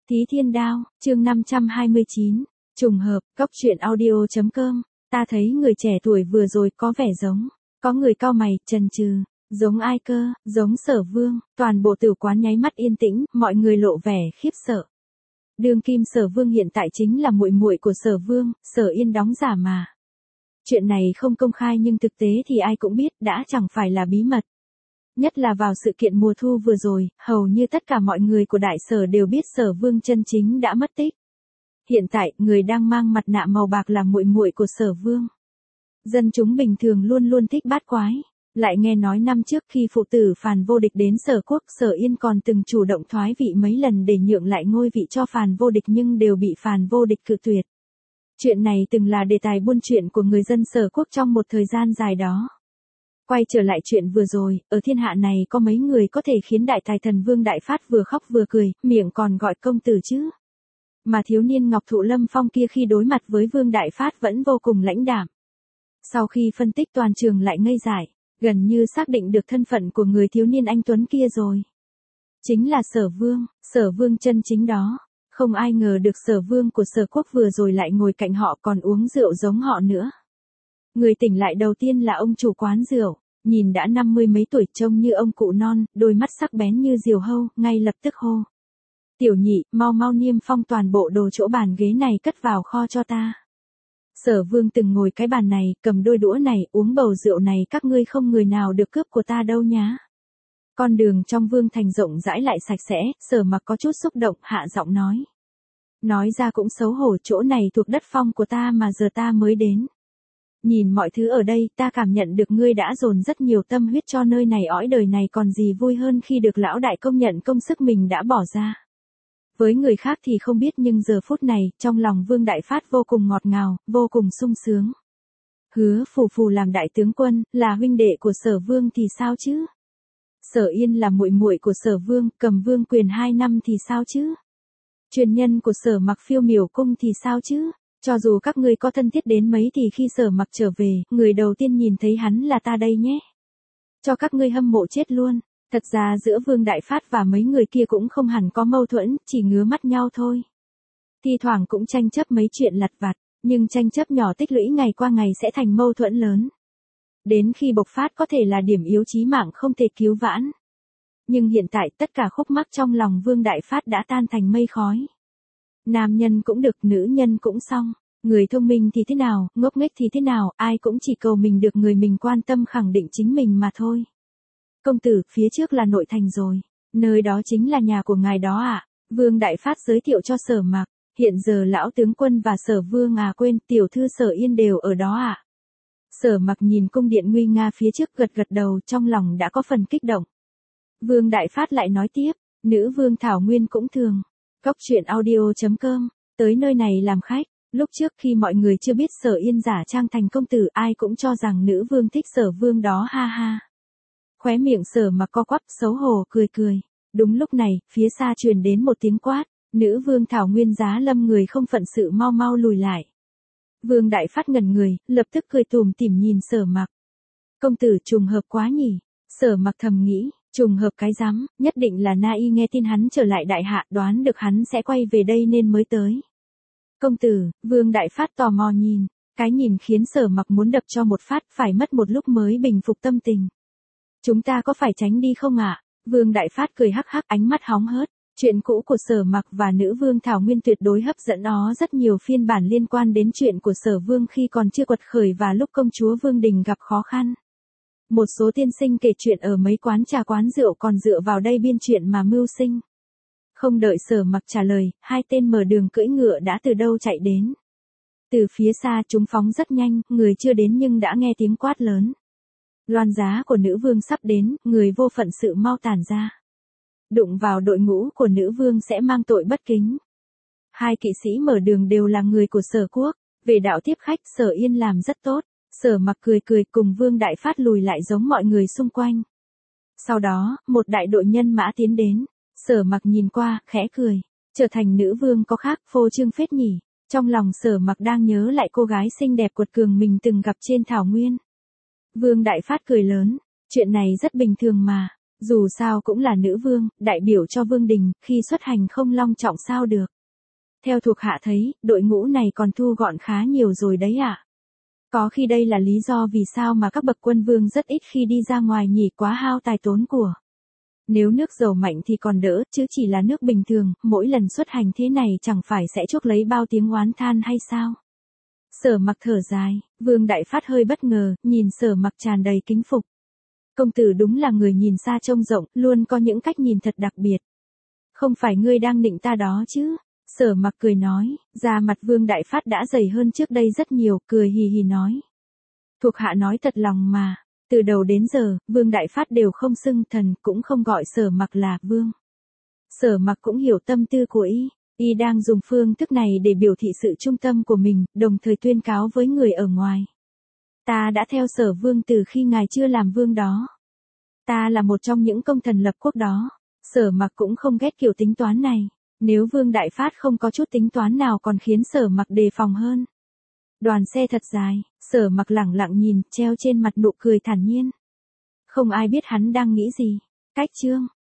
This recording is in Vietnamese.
Thí Thiên Đao, chương 529, trùng hợp, cốc truyện audio.com, ta thấy người trẻ tuổi vừa rồi có vẻ giống, có người cau mày, chần chừ, giống ai cơ, giống Sở Vương, toàn bộ tử quán nháy mắt yên tĩnh, mọi người lộ vẻ khiếp sợ. Đương kim Sở Vương hiện tại chính là muội muội của Sở Vương, Sở Yên đóng giả mà. Chuyện này không công khai nhưng thực tế thì ai cũng biết, đã chẳng phải là bí mật. Nhất là vào sự kiện mùa thu vừa rồi, hầu như tất cả mọi người của Đại Sở đều biết Sở Vương chân chính đã mất tích. Hiện tại, người đang mang mặt nạ màu bạc là muội muội của Sở Vương. Dân chúng bình thường luôn luôn thích bát quái. Lại nghe nói năm trước khi phụ tử Phàn Vô Địch đến Sở Quốc, Sở Yên còn từng chủ động thoái vị mấy lần để nhượng lại ngôi vị cho Phàn Vô Địch nhưng đều bị Phàn Vô Địch cự tuyệt. Chuyện này từng là đề tài buôn chuyện của người dân Sở Quốc trong một thời gian dài đó. Quay trở lại chuyện vừa rồi, ở thiên hạ này có mấy người có thể khiến đại tài thần Vương Đại Phát vừa khóc vừa cười, miệng còn gọi công tử chứ. Mà thiếu niên Ngọc Thụ Lâm Phong kia khi đối mặt với Vương Đại Phát vẫn vô cùng lãnh đạm. Sau khi phân tích toàn trường lại ngây dại, gần như xác định được thân phận của người thiếu niên anh Tuấn kia rồi. Chính là Sở Vương chân chính đó. Không ai ngờ được Sở Vương của Sở Quốc vừa rồi lại ngồi cạnh họ còn uống rượu giống họ nữa. Người tỉnh lại đầu tiên là ông chủ quán rượu, nhìn đã 50 mấy tuổi trông như ông cụ non, đôi mắt sắc bén như diều hâu, ngay lập tức hô. Tiểu Nhị, mau mau niêm phong toàn bộ đồ chỗ bàn ghế này cất vào kho cho ta. Sở Vương từng ngồi cái bàn này, cầm đôi đũa này, uống bầu rượu này, các ngươi không người nào được cướp của ta đâu nhá. Con đường trong Vương thành rộng rãi lại sạch sẽ, Sở Mặc có chút xúc động, hạ giọng nói. Nói ra cũng xấu hổ, chỗ này thuộc đất phong của ta mà giờ ta mới đến. Nhìn mọi thứ ở đây, ta cảm nhận được ngươi đã dồn rất nhiều tâm huyết cho nơi này, õi đời này còn gì vui hơn khi được lão đại công nhận công sức mình đã bỏ ra. Với người khác thì không biết nhưng giờ phút này, trong lòng Vương Đại Phát vô cùng ngọt ngào, vô cùng sung sướng. Hứa Phù Phù làm đại tướng quân, là huynh đệ của Sở Vương thì sao chứ? Sở Yên là muội muội của Sở Vương, cầm vương quyền 2 năm thì sao chứ? Truyền nhân của Sở Mặc Phiêu Miểu cung thì sao chứ? Cho dù các ngươi có thân thiết đến mấy thì khi Sở Mặc trở về, người đầu tiên nhìn thấy hắn là ta đây nhé. Cho các ngươi hâm mộ chết luôn. Thật ra giữa Vương Đại Phát và mấy người kia cũng không hẳn có mâu thuẫn, chỉ ngứa mắt nhau thôi. Thi thoảng cũng tranh chấp mấy chuyện lặt vặt, nhưng tranh chấp nhỏ tích lũy ngày qua ngày sẽ thành mâu thuẫn lớn. Đến khi bộc phát có thể là điểm yếu chí mạng không thể cứu vãn. Nhưng hiện tại tất cả khúc mắc trong lòng Vương Đại Phát đã tan thành mây khói. Nam nhân cũng được, nữ nhân cũng xong. Người thông minh thì thế nào, ngốc nghếch thì thế nào, ai cũng chỉ cầu mình được người mình quan tâm khẳng định chính mình mà thôi. Công tử, phía trước là nội thành rồi. Nơi đó chính là nhà của ngài đó ạ. Vương Đại Phát giới thiệu cho Sở Mặc. Hiện giờ lão tướng quân và Sở Vương quên, tiểu thư Sở Yên đều ở đó ạ. Sở Mặc nhìn cung điện nguy nga phía trước gật gật đầu, trong lòng đã có phần kích động. Vương Đại Phát lại nói tiếp, nữ vương Thảo Nguyên cũng thường. Cốc truyện audio.com, tới nơi này làm khách. Lúc trước khi mọi người chưa biết Sở Yên giả trang thành công tử, ai cũng cho rằng nữ vương thích Sở Vương đó, ha ha. Khóe miệng Sở Mặc co quắp, xấu hổ cười cười. Đúng lúc này, phía xa truyền đến một tiếng quát, nữ vương Thảo Nguyên Giá Lâm người không phận sự mau mau lùi lại. Vương Đại Phát ngẩn người, lập tức cười tủm tỉm nhìn Sở Mặc. Công tử, trùng hợp quá nhỉ. Sở Mặc thầm nghĩ, trùng hợp cái rắm, nhất định là Na Y nghe tin hắn trở lại đại hạ, đoán được hắn sẽ quay về đây nên mới tới. Công tử, Vương Đại Phát tò mò nhìn, cái nhìn khiến Sở Mặc muốn đập cho một phát, phải mất một lúc mới bình phục tâm tình. Chúng ta có phải tránh đi không ạ? Vương Đại Phát cười hắc hắc, ánh mắt hóng hớt. Chuyện cũ của Sở Mặc và nữ vương Thảo Nguyên tuyệt đối hấp dẫn nó rất nhiều phiên bản liên quan đến chuyện của Sở Vương khi còn chưa quật khởi và lúc công chúa Vương Đình gặp khó khăn. Một số tiên sinh kể chuyện ở mấy quán trà quán rượu còn dựa vào đây biên chuyện mà mưu sinh. Không đợi Sở Mặc trả lời, hai tên mở đường cưỡi ngựa đã từ đâu chạy đến. Từ phía xa chúng phóng rất nhanh, người chưa đến nhưng đã nghe tiếng quát lớn. Loan giá của nữ vương sắp đến, người vô phận sự mau tản ra. Đụng vào đội ngũ của nữ vương sẽ mang tội bất kính. Hai kỵ sĩ mở đường đều là người của Sở Quốc, về đạo tiếp khách Sở Yên làm rất tốt. Sở Mặc cười cười cùng Vương Đại Phát lùi lại giống mọi người xung quanh. Sau đó, một đại đội nhân mã tiến đến. Sở Mặc nhìn qua, khẽ cười. Trở thành nữ vương có khác, phô trương phết nhỉ. Trong lòng Sở Mặc đang nhớ lại cô gái xinh đẹp quật cường mình từng gặp trên thảo nguyên. Vương Đại Phát cười lớn. Chuyện này rất bình thường mà. Dù sao cũng là nữ vương, đại biểu cho vương đình, khi xuất hành không long trọng sao được. Theo thuộc hạ thấy, đội ngũ này còn thu gọn khá nhiều rồi đấy ạ. Có khi đây là lý do vì sao mà các bậc quân vương rất ít khi đi ra ngoài nhỉ, quá hao tài tốn của. Nếu nước giàu mạnh thì còn đỡ, chứ chỉ là nước bình thường, mỗi lần xuất hành thế này chẳng phải sẽ chuốc lấy bao tiếng oán than hay sao? Sở Mặc thở dài, Vương Đại Phát hơi bất ngờ, nhìn Sở Mặc tràn đầy kính phục. Công tử đúng là người nhìn xa trông rộng, luôn có những cách nhìn thật đặc biệt. Không phải ngươi đang nịnh ta đó chứ? Sở Mặc cười nói, da mặt Vương Đại Phát đã dày hơn trước đây rất nhiều, cười hì hì nói. Thuộc hạ nói thật lòng mà, từ đầu đến giờ, Vương Đại Phát đều không xưng thần, cũng không gọi Sở Mặc là vương. Sở Mặc cũng hiểu tâm tư của y đang dùng phương thức này để biểu thị sự trung tâm của mình, đồng thời tuyên cáo với người ở ngoài. Ta đã theo Sở Vương từ khi ngài chưa làm vương đó. Ta là một trong những công thần lập quốc đó. Sở Mặc cũng không ghét kiểu tính toán này. Nếu Vương Đại Phát không có chút tính toán nào còn khiến Sở Mặc đề phòng hơn. Đoàn xe thật dài, Sở Mặc lẳng lặng nhìn, treo trên mặt nụ cười thản nhiên. Không ai biết hắn đang nghĩ gì. Cách chương